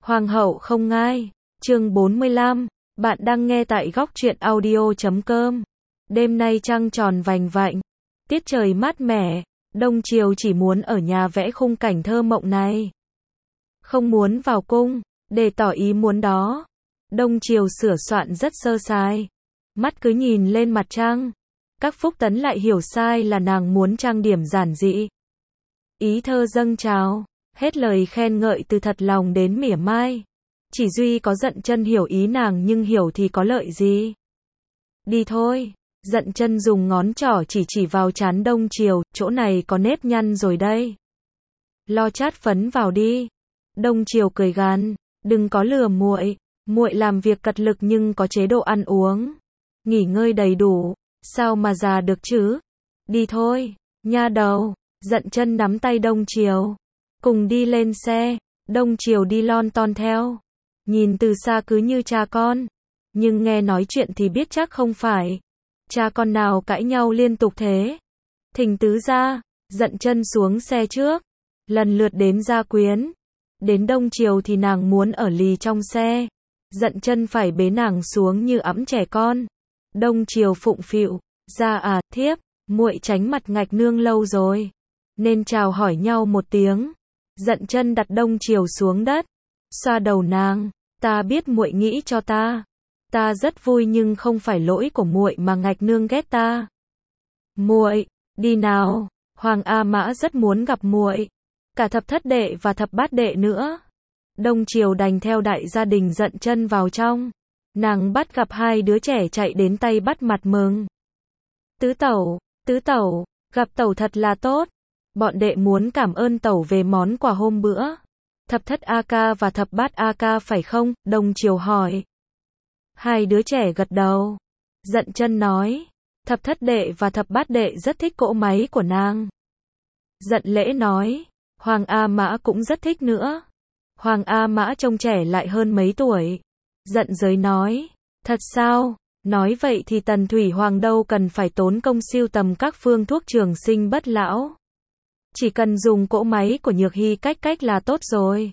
Hoàng hậu không ngai. Chương 45. Bạn đang nghe tại góc truyện audio.com. Đêm nay trăng tròn vành vạnh, tiết trời mát mẻ, Đông Triều chỉ muốn ở nhà vẽ khung cảnh thơ mộng này. Không muốn vào cung, để tỏ ý muốn đó. Đông Triều sửa soạn rất sơ sài. Mắt cứ nhìn lên mặt trăng. Các Phúc Tấn lại hiểu sai là nàng muốn trang điểm giản dị. Ý thơ dâng trào, hết lời khen ngợi từ thật lòng đến mỉa mai. Chỉ duy có Dận Chân hiểu ý nàng, nhưng hiểu thì có lợi gì. Đi thôi. Dận Chân dùng ngón trỏ chỉ vào trán Đông Triều, chỗ này có nếp nhăn rồi đây. Lo chát phấn vào đi. Đông Triều cười gằn, đừng có lừa muội, muội làm việc cật lực nhưng có chế độ ăn uống, nghỉ ngơi đầy đủ, sao mà già được chứ? Đi thôi, nha đầu. Dận Chân nắm tay Đông Triều, cùng đi lên xe. Đông Triều đi lon ton theo, nhìn từ xa cứ như cha con, nhưng nghe nói chuyện thì biết chắc không phải. Cha con nào cãi nhau liên tục thế? Thỉnh tứ gia. Dận Chân xuống xe trước, lần lượt đến gia quyến. Đến Đông Triều thì nàng muốn ở lì trong xe. Dận Chân phải bế nàng xuống như ẵm trẻ con. Đông Triều phụng phịu, "Gia à, thiếp, muội tránh mặt ngạch nương lâu rồi, nên chào hỏi nhau một tiếng." Dận Chân đặt Đông Triều xuống đất, xoa đầu nàng, "Ta biết muội nghĩ cho ta. Ta rất vui nhưng không phải lỗi của muội mà ngạch nương ghét ta. Muội, đi nào, Hoàng A Mã rất muốn gặp muội, cả thập thất đệ và thập bát đệ nữa." Đông Triều đành theo đại gia đình Dận Chân vào trong. Nàng bắt gặp hai đứa trẻ chạy đến tay bắt mặt mừng. Tứ tẩu, gặp tẩu thật là tốt. Bọn đệ muốn cảm ơn tẩu về món quà hôm bữa. Thập thất A Ca và thập bát A Ca phải không? Đông Triều hỏi. Hai đứa trẻ gật đầu. Dận Chân nói, thập thất đệ và thập bát đệ rất thích cỗ máy của nàng. Dận Lễ nói, Hoàng A Mã cũng rất thích nữa. Hoàng A Mã trông trẻ lại hơn mấy tuổi. Dận Giới nói, thật sao? Nói vậy thì Tần Thủy Hoàng đâu cần phải tốn công sưu tầm các phương thuốc trường sinh bất lão. Chỉ cần dùng cỗ máy của Nhược Hy cách là tốt rồi.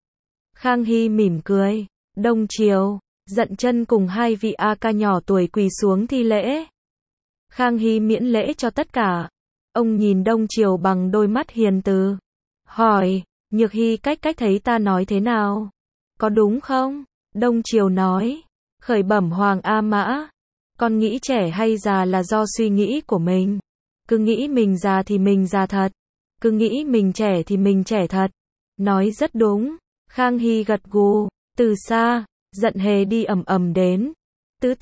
Khang Hy mỉm cười. Đông Triều, Dận Chân cùng hai vị A Ca nhỏ tuổi quỳ xuống thi lễ. Khang Hy miễn lễ cho tất cả. Ông nhìn Đông Triều bằng đôi mắt hiền từ, hỏi, Nhược Hy cách thấy ta nói thế nào? Có đúng không? Đông Triều nói, khởi bẩm Hoàng A Mã, con nghĩ trẻ hay già là do suy nghĩ của mình. Cứ nghĩ mình già thì mình già thật, cứ nghĩ mình trẻ thì mình trẻ thật. Nói rất đúng. Khang Hy gật gù. Từ xa, Dận Hề đi ầm đến. Tứ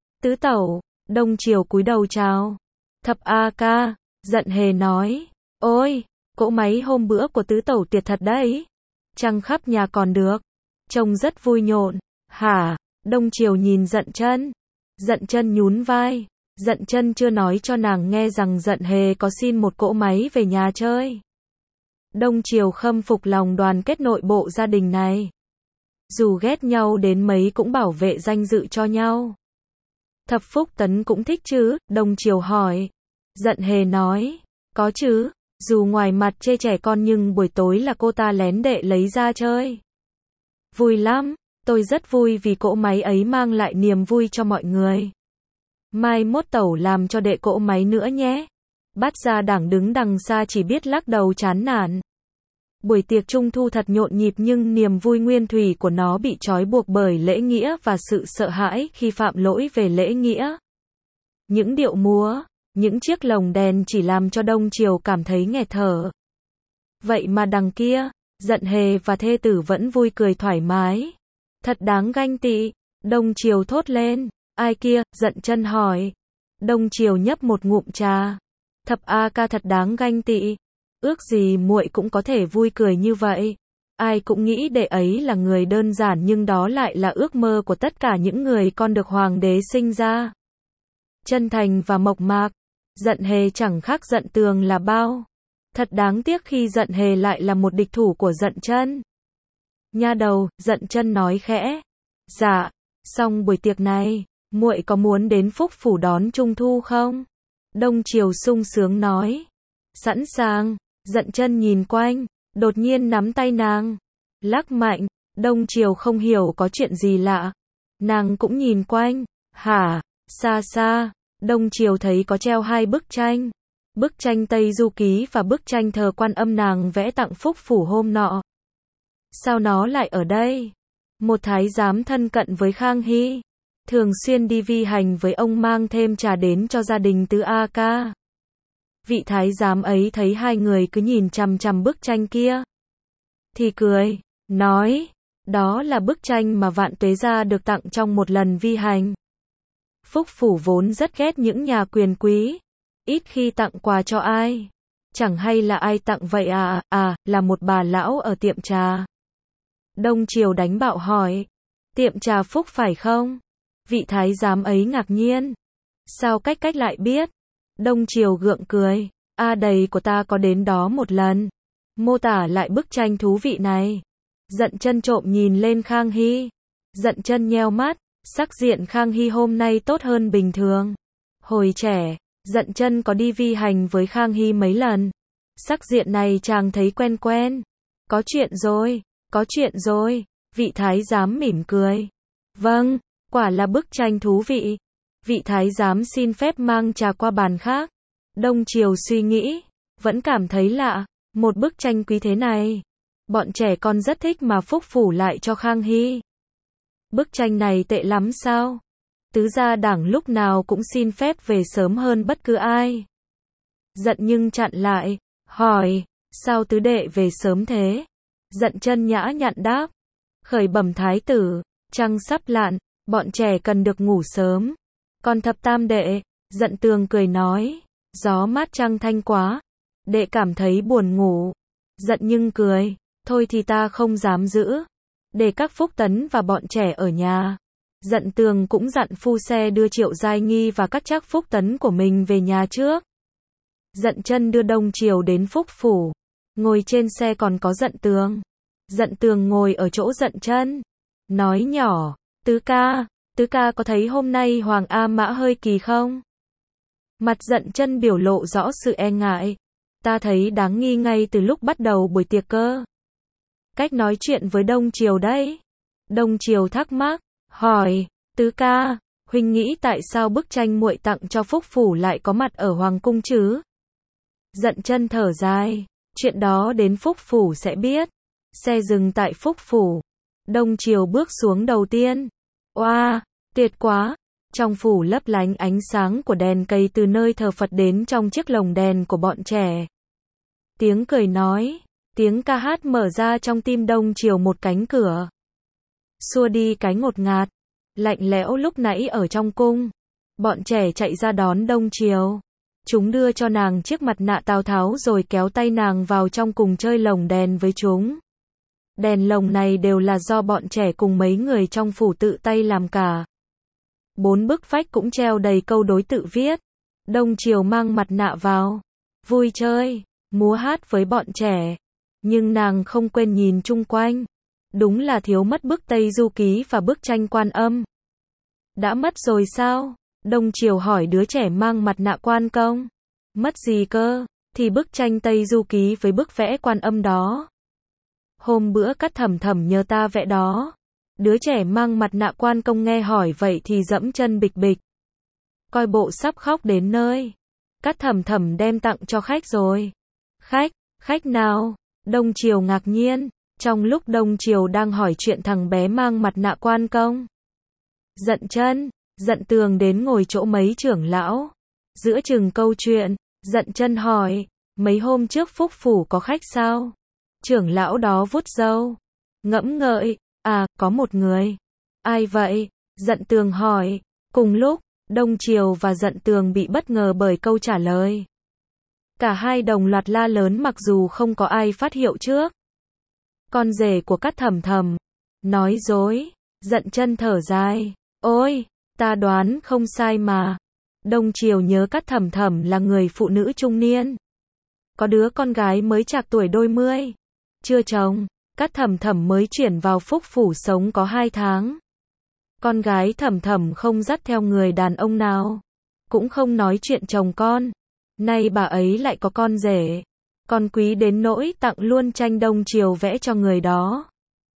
tẩu. Đông Triều cúi đầu chào. Thập A Ca. Dận Hề nói, ôi, cỗ máy hôm bữa của tứ tẩu tuyệt thật đấy. Trăng khắp nhà còn được, trông rất vui nhộn. Hả? Đông Triều nhìn Dận Chân. Dận Chân nhún vai. Dận Chân chưa nói cho nàng nghe rằng Dận Hề có xin một cỗ máy về nhà chơi. Đông Triều khâm phục lòng đoàn kết nội bộ gia đình này. Dù ghét nhau đến mấy cũng bảo vệ danh dự cho nhau. Thập Phúc Tấn cũng thích chứ? Đông Triều hỏi. Dận Hề nói, có chứ, dù ngoài mặt chê trẻ con nhưng buổi tối là cô ta lén đệ lấy ra chơi. Vui lắm, tôi rất vui vì cỗ máy ấy mang lại niềm vui cho mọi người. Mai mốt tẩu làm cho đệ cỗ máy nữa nhé. Bát Gia Đảng đứng đằng xa chỉ biết lắc đầu chán nản. Buổi tiệc trung thu thật nhộn nhịp nhưng niềm vui nguyên thủy của nó bị trói buộc bởi lễ nghĩa và sự sợ hãi khi phạm lỗi về lễ nghĩa. Những điệu múa, những chiếc lồng đèn chỉ làm cho Đông Triều cảm thấy nghẹt thở. Vậy mà đằng kia, Dận Hề và thê tử vẫn vui cười thoải mái. Thật đáng ganh tị. Đông Triều thốt lên. Ai kia? Dận Chân hỏi. Đông Triều nhấp một ngụm trà. Thập A Ca thật đáng ganh tị. Ước gì muội cũng có thể vui cười như vậy. Ai cũng nghĩ đệ ấy là người đơn giản nhưng đó lại là ước mơ của tất cả những người con được hoàng đế sinh ra. Chân thành và mộc mạc. Dận Hề chẳng khác Dận Tường là bao. Thật đáng tiếc khi Dận Hề lại là một địch thủ của Dận Chân. Nha đầu, Dận Chân nói khẽ. Dạ, xong buổi tiệc này, muội có muốn đến Phúc Phủ đón Trung Thu không? Đông Triều sung sướng nói. Sẵn sàng. Dận Chân nhìn quanh, đột nhiên nắm tay nàng, lắc mạnh. Đông Triều không hiểu có chuyện gì lạ. Nàng cũng nhìn quanh. Hả? Xa xa, Đông Triều thấy có treo hai bức tranh. Bức tranh Tây Du Ký và bức tranh thờ Quan Âm nàng vẽ tặng Phúc Phủ hôm nọ. Sao nó lại ở đây? Một thái giám thân cận với Khang Hy. Thường xuyên đi vi hành với ông mang thêm trà đến cho gia đình Tứ A Ca. Vị thái giám ấy thấy hai người cứ nhìn chằm chằm bức tranh kia. Thì cười, nói, đó là bức tranh mà Vạn Tuế gia được tặng trong một lần vi hành. Phúc Phủ vốn rất ghét những nhà quyền quý, ít khi tặng quà cho ai. Chẳng hay là ai tặng vậy à? À, là một bà lão ở tiệm trà. Đông Triều đánh bạo hỏi, tiệm trà Phúc phải không? Vị thái giám ấy ngạc nhiên. Sao cách lại biết? Đông Triều gượng cười, đầy của ta có đến đó một lần. Mô tả lại bức tranh thú vị này. Dận Chân trộm nhìn lên Khang Hy. Dận Chân nheo mắt, sắc diện Khang Hy hôm nay tốt hơn bình thường. Hồi trẻ, Dận Chân có đi vi hành với Khang Hy mấy lần. Sắc diện này chàng thấy quen quen. Có chuyện rồi, vị thái giám mỉm cười. Vâng, quả là bức tranh thú vị. Vị thái giám xin phép mang trà qua bàn khác. Đông Triều suy nghĩ, vẫn cảm thấy lạ, một bức tranh quý thế này. Bọn trẻ con rất thích mà Phúc Phủ lại cho Khang Hy. Bức tranh này tệ lắm sao? Tứ gia đảng lúc nào cũng xin phép về sớm hơn bất cứ ai. Giận nhưng chặn lại, hỏi, sao tứ đệ về sớm thế? Dận Chân nhã nhặn đáp, khởi bẩm thái tử, trăng sắp lặn, bọn trẻ cần được ngủ sớm. Còn thập tam đệ, Dận Tường cười nói, gió mát trăng thanh quá, đệ cảm thấy buồn ngủ. Dận nhưng cười, thôi thì ta không dám giữ, để các Phúc Tấn và bọn trẻ ở nhà. Dận Tường cũng dặn phu xe đưa Triệu Giai Nghi và các trác Phúc Tấn của mình về nhà trước. Dận Chân đưa Đông Triều đến Phúc Phủ, ngồi trên xe còn có Dận Tường. Dận Tường ngồi ở chỗ Dận Chân, nói nhỏ, tứ ca có thấy hôm nay Hoàng A Mã hơi kỳ không? Mặt Dận Chân biểu lộ rõ sự e ngại. Ta thấy đáng nghi ngay từ lúc bắt đầu buổi tiệc cơ. Cách nói chuyện với Đông Triều đấy. Đông Triều thắc mắc, hỏi, tứ ca, huynh nghĩ tại sao bức tranh muội tặng cho Phúc Phủ lại có mặt ở Hoàng Cung chứ? Dận Chân thở dài, chuyện đó đến Phúc Phủ sẽ biết. Xe dừng tại Phúc Phủ. Đông Triều bước xuống đầu tiên. Oa, tuyệt quá. Trong phủ lấp lánh ánh sáng của đèn cây từ nơi thờ Phật đến trong chiếc lồng đèn của bọn trẻ. Tiếng cười nói, tiếng ca hát mở ra trong tim Đông Triều một cánh cửa. Xua đi cái ngột ngạt, lạnh lẽo lúc nãy ở trong cung. Bọn trẻ chạy ra đón Đông Triều. Chúng đưa cho nàng chiếc mặt nạ Tào Tháo rồi kéo tay nàng vào trong cùng chơi lồng đèn với chúng. Đèn lồng này đều là do bọn trẻ cùng mấy người trong phủ tự tay làm cả. 4 bức vách cũng treo đầy câu đối tự viết. Đông Triều mang mặt nạ vào, vui chơi, múa hát với bọn trẻ. Nhưng nàng không quên nhìn chung quanh. Đúng là thiếu mất bức Tây Du Ký và bức tranh Quan Âm. Đã mất rồi sao? Đông Triều hỏi đứa trẻ mang mặt nạ quan công. Mất gì cơ? Thì bức tranh Tây Du Ký với bức vẽ Quan Âm đó. Hôm bữa Cát Thẩm Thẩm nhờ ta vẽ đó. Đứa trẻ mang mặt nạ quan công nghe hỏi vậy thì dẫm chân bịch bịch. Coi bộ sắp khóc đến nơi. Cát Thẩm Thẩm đem tặng cho khách rồi. Khách nào? Đông Triều ngạc nhiên. Trong lúc Đông Triều đang hỏi chuyện thằng bé mang mặt nạ quan công, Dận Tường đến ngồi chỗ mấy trưởng lão. Giữa chừng câu chuyện, Dận Chân hỏi, mấy hôm trước Phúc Phủ có khách sao? Trưởng lão đó vuốt râu, ngẫm ngợi, có một người. Ai vậy? Dận Tường hỏi. Cùng lúc, Đông Triều và Dận Tường bị bất ngờ bởi câu trả lời. Cả hai đồng loạt la lớn mặc dù không có ai phát hiệu trước. Con rể của Cát Thẩm Thẩm. Nói dối. Dận Chân thở dài. Ôi, ta đoán không sai mà. Đông Triều nhớ Cát Thẩm Thẩm là người phụ nữ trung niên. Có đứa con gái mới trạc tuổi đôi mươi. Chưa chồng. Cát Thẩm Thẩm mới chuyển vào Phúc Phủ sống có 2 tháng. Con gái Thẩm Thẩm không dắt theo người đàn ông nào. Cũng không nói chuyện chồng con. Nay bà ấy lại có con rể. Con quý đến nỗi tặng luôn tranh Đông Triều vẽ cho người đó.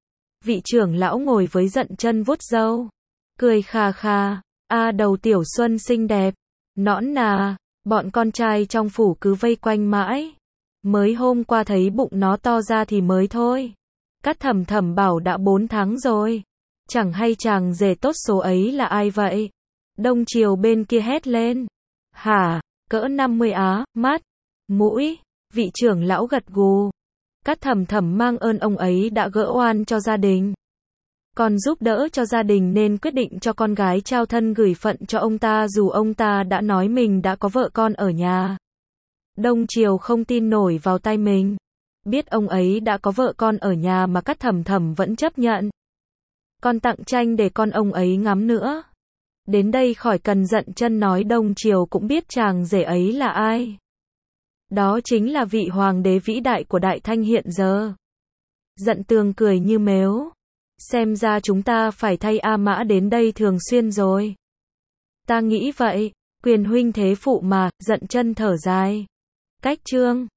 Vị trưởng lão ngồi với Dận Chân vuốt râu, cười khà khà, đầu Tiểu Xuân xinh đẹp, nõn nà, bọn con trai trong phủ cứ vây quanh mãi. Mới hôm qua thấy bụng nó to ra thì mới thôi. Cát Thầm Thầm bảo đã 4 tháng rồi. Chẳng hay chàng rể tốt số ấy là ai vậy? Đông Triều bên kia hét lên. Hả, cỡ 50 á, mắt, mũi, vị trưởng lão gật gù. Cát Thầm Thầm mang ơn ông ấy đã gỡ oan cho gia đình. Còn giúp đỡ cho gia đình nên quyết định cho con gái trao thân gửi phận cho ông ta dù ông ta đã nói mình đã có vợ con ở nhà. Đông Triều không tin nổi vào tai mình. Biết ông ấy đã có vợ con ở nhà mà Cát Thầm Thầm vẫn chấp nhận. Còn tặng tranh để con ông ấy ngắm nữa. Đến đây khỏi cần Dận Chân nói, Đông Triều cũng biết chàng rể ấy là ai. Đó chính là vị hoàng đế vĩ đại của Đại Thanh hiện giờ. Dận Tường cười như mếu. Xem ra chúng ta phải thay A Mã đến đây thường xuyên rồi. Ta nghĩ vậy, quyền huynh thế phụ mà, Dận Chân thở dài. Cách chương